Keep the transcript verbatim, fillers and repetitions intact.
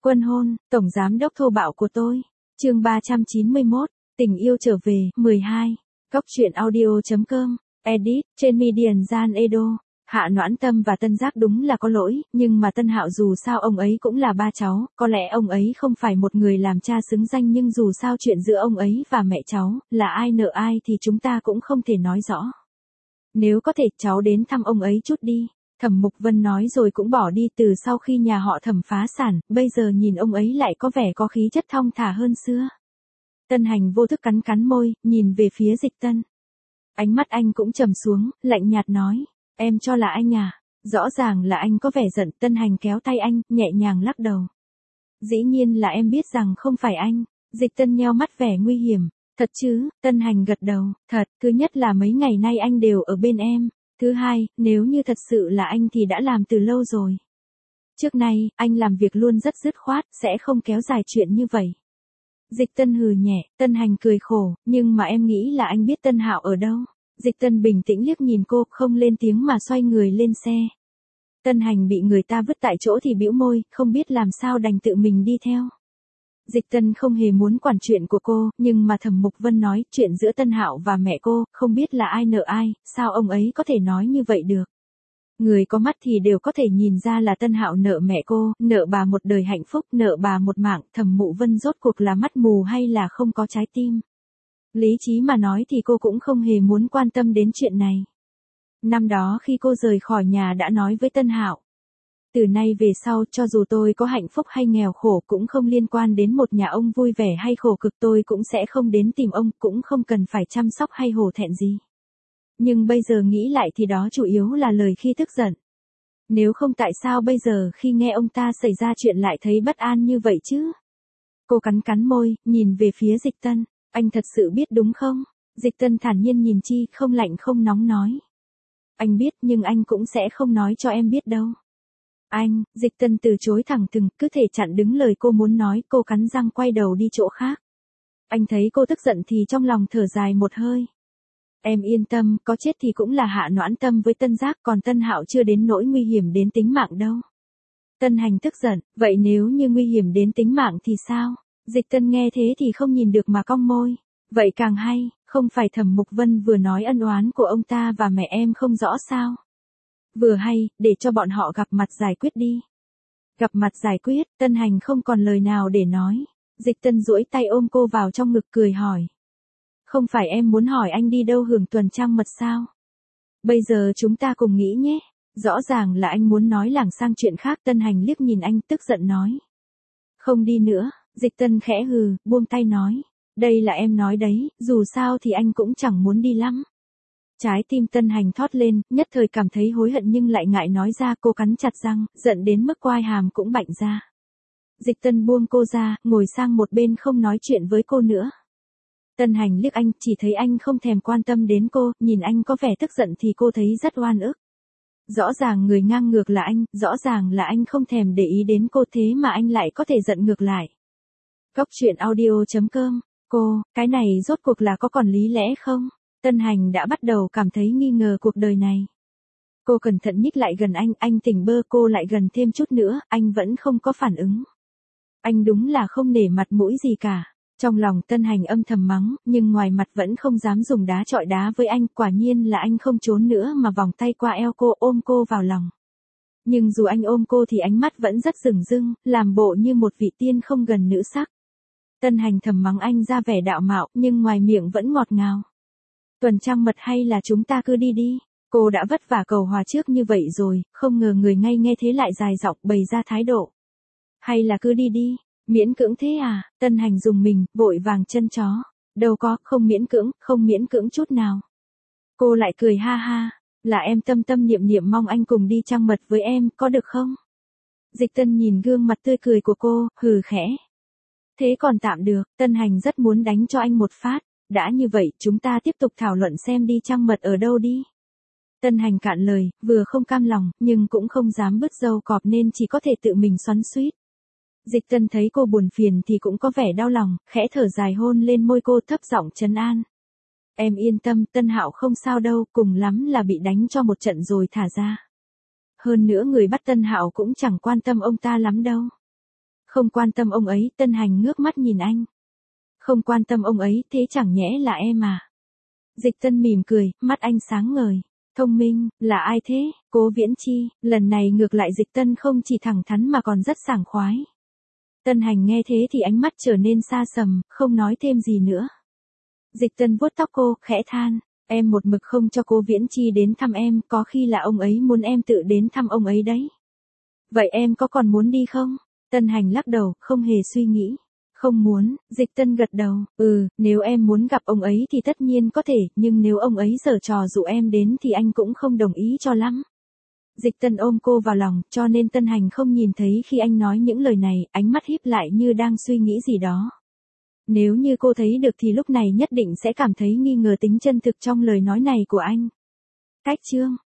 Quân hôn, tổng giám đốc thô bạo của tôi. Chương ba trăm chín mươi mốt, tình yêu trở về, mười hai. Cóc truyện audio chấm com, edit, trên Median Gian Edo. Hạ Noãn Tâm và Tân Giác đúng là có lỗi, nhưng mà Tân Hạo dù sao ông ấy cũng là ba cháu, có lẽ ông ấy không phải một người làm cha xứng danh, nhưng dù sao chuyện giữa ông ấy và mẹ cháu, là ai nợ ai thì chúng ta cũng không thể nói rõ. Nếu có thể cháu đến thăm ông ấy chút đi. Thẩm Mục Vân nói rồi cũng bỏ đi. Từ sau khi nhà họ Thẩm phá sản, bây giờ nhìn ông ấy lại có vẻ có khí chất thong thả hơn xưa. Tân Hành vô thức cắn cắn môi, nhìn về phía Dịch Tân. Ánh mắt anh cũng trầm xuống, lạnh nhạt nói, em cho là anh à? Rõ ràng là anh có vẻ giận. Tân Hành kéo tay anh, nhẹ nhàng lắc đầu. Dĩ nhiên là em biết rằng không phải anh. Dịch Tân nheo mắt vẻ nguy hiểm. Thật chứ? Tân Hành gật đầu, thật, thứ nhất là mấy ngày nay anh đều ở bên em. Thứ hai, nếu như thật sự là anh thì đã làm từ lâu rồi. Trước nay, anh làm việc luôn rất dứt khoát, sẽ không kéo dài chuyện như vậy. Dịch Tân hừ nhẹ. Tân Hành cười khổ, nhưng mà em nghĩ là anh biết Tân Hạo ở đâu. Dịch Tân bình tĩnh liếc nhìn cô, không lên tiếng mà xoay người lên xe. Tân Hành bị người ta vứt tại chỗ thì bĩu môi, không biết làm sao đành tự mình đi theo. Dịch Tân không hề muốn quản chuyện của cô, nhưng mà Thẩm Mục Vân nói chuyện giữa Tân Hạo và mẹ cô, không biết là ai nợ ai, sao ông ấy có thể nói như vậy được. Người có mắt thì đều có thể nhìn ra là Tân Hạo nợ mẹ cô, nợ bà một đời hạnh phúc, nợ bà một mạng. Thẩm Mục Vân rốt cuộc là mắt mù hay là không có trái tim. Lý trí mà nói thì cô cũng không hề muốn quan tâm đến chuyện này. Năm đó khi cô rời khỏi nhà đã nói với Tân Hạo. Từ nay về sau, cho dù tôi có hạnh phúc hay nghèo khổ cũng không liên quan đến một nhà ông vui vẻ hay khổ cực, tôi cũng sẽ không đến tìm ông, cũng không cần phải chăm sóc hay hổ thẹn gì. Nhưng bây giờ nghĩ lại thì đó chủ yếu là lời khi tức giận. Nếu không tại sao bây giờ khi nghe ông ta xảy ra chuyện lại thấy bất an như vậy chứ? Cô cắn cắn môi, nhìn về phía Dịch Tân. Anh thật sự biết đúng không? Dịch Tân thản nhiên nhìn Chi, không lạnh không nóng nói. Anh biết, nhưng anh cũng sẽ không nói cho em biết đâu. Anh, Dịch Tân từ chối thẳng thừng, cứ thể chặn đứng lời cô muốn nói. Cô cắn răng quay đầu đi chỗ khác. Anh thấy cô tức giận thì trong lòng thở dài một hơi. Em yên tâm, có chết thì cũng là Hạ Noãn Tâm với Tân Giác, còn Tân Hạo chưa đến nỗi nguy hiểm đến tính mạng đâu. Tân Hành tức giận, vậy nếu như nguy hiểm đến tính mạng thì sao? Dịch Tân nghe thế thì không nhìn được mà cong môi. Vậy càng hay, không phải Thẩm Mục Vân vừa nói ân oán của ông ta và mẹ em không rõ sao? Vừa hay, để cho bọn họ gặp mặt giải quyết đi. Gặp mặt giải quyết, Tân Hành không còn lời nào để nói. Dịch Tân duỗi tay ôm cô vào trong ngực cười hỏi. Không phải em muốn hỏi anh đi đâu hưởng tuần trăng mật sao? Bây giờ chúng ta cùng nghĩ nhé. Rõ ràng là anh muốn nói lảng sang chuyện khác. Tân Hành liếc nhìn anh tức giận nói. Không đi nữa. Dịch Tân khẽ hừ, buông tay nói. Đây là em nói đấy, dù sao thì anh cũng chẳng muốn đi lắm. Trái tim Tân Hành thót lên, nhất thời cảm thấy hối hận nhưng lại ngại nói ra. Cô cắn chặt răng, giận đến mức quai hàm cũng bạnh ra. Dịch Tân buông cô ra, ngồi sang một bên không nói chuyện với cô nữa. Tân Hành liếc anh, chỉ thấy anh không thèm quan tâm đến cô, nhìn anh có vẻ tức giận thì cô thấy rất oan ức. Rõ ràng người ngang ngược là anh, rõ ràng là anh không thèm để ý đến cô, thế mà anh lại có thể giận ngược lại. Cóc truyện audio chấm com, cô, cái này rốt cuộc là có còn lý lẽ không? Tân Hành đã bắt đầu cảm thấy nghi ngờ cuộc đời này. Cô cẩn thận nhích lại gần anh, anh tỉnh bơ cô lại gần thêm chút nữa, anh vẫn không có phản ứng. Anh đúng là không nể mặt mũi gì cả. Trong lòng Tân Hành âm thầm mắng, nhưng ngoài mặt vẫn không dám dùng đá chọi đá với anh. Quả nhiên là anh không trốn nữa mà vòng tay qua eo cô, ôm cô vào lòng. Nhưng dù anh ôm cô thì ánh mắt vẫn rất rừng rưng, làm bộ như một vị tiên không gần nữ sắc. Tân Hành thầm mắng anh ra vẻ đạo mạo, nhưng ngoài miệng vẫn ngọt ngào. Tuần trăng mật hay là chúng ta cứ đi đi. Cô đã vất vả cầu hòa trước như vậy rồi, không ngờ người ngay nghe thế lại dài giọng bày ra thái độ. Hay là cứ đi đi. Miễn cưỡng thế à? Tân Hành dùng mình, vội vàng chân chó. Đâu có, không miễn cưỡng, không miễn cưỡng chút nào. Cô lại cười ha ha. Là em tâm tâm niệm niệm mong anh cùng đi trăng mật với em, có được không? Dịch Tân nhìn gương mặt tươi cười của cô, hừ khẽ. Thế còn tạm được, Tân Hành rất muốn đánh cho anh một phát. Đã như vậy, chúng ta tiếp tục thảo luận xem đi trăng mật ở đâu đi. Tân Hành cạn lời, vừa không cam lòng, nhưng cũng không dám bứt râu cọp nên chỉ có thể tự mình xoắn xuýt. Dịch Tân thấy cô buồn phiền thì cũng có vẻ đau lòng, khẽ thở dài hôn lên môi cô, thấp giọng trấn an. Em yên tâm, Tân Hạo không sao đâu, cùng lắm là bị đánh cho một trận rồi thả ra. Hơn nữa người bắt Tân Hạo cũng chẳng quan tâm ông ta lắm đâu. Không quan tâm ông ấy, Tân Hành ngước mắt nhìn anh. Không quan tâm ông ấy, thế chẳng nhẽ là em à? Dịch Tân mỉm cười, mắt anh sáng ngời. Thông minh, là ai thế? Cố Viễn Chi. Lần này ngược lại Dịch Tân không chỉ thẳng thắn mà còn rất sảng khoái. Tân Hành nghe thế thì ánh mắt trở nên xa sầm, không nói thêm gì nữa. Dịch Tân vuốt tóc cô, khẽ than. Em một mực không cho Cố Viễn Chi đến thăm em, có khi là ông ấy muốn em tự đến thăm ông ấy đấy. Vậy em có còn muốn đi không? Tân Hành lắc đầu, không hề suy nghĩ. Không muốn, Dịch Tân gật đầu, ừ, nếu em muốn gặp ông ấy thì tất nhiên có thể, nhưng nếu ông ấy giở trò dụ em đến thì anh cũng không đồng ý cho lắm. Dịch Tân ôm cô vào lòng, cho nên Tân Hành không nhìn thấy khi anh nói những lời này, ánh mắt híp lại như đang suy nghĩ gì đó. Nếu như cô thấy được thì lúc này nhất định sẽ cảm thấy nghi ngờ tính chân thực trong lời nói này của anh. Cách chương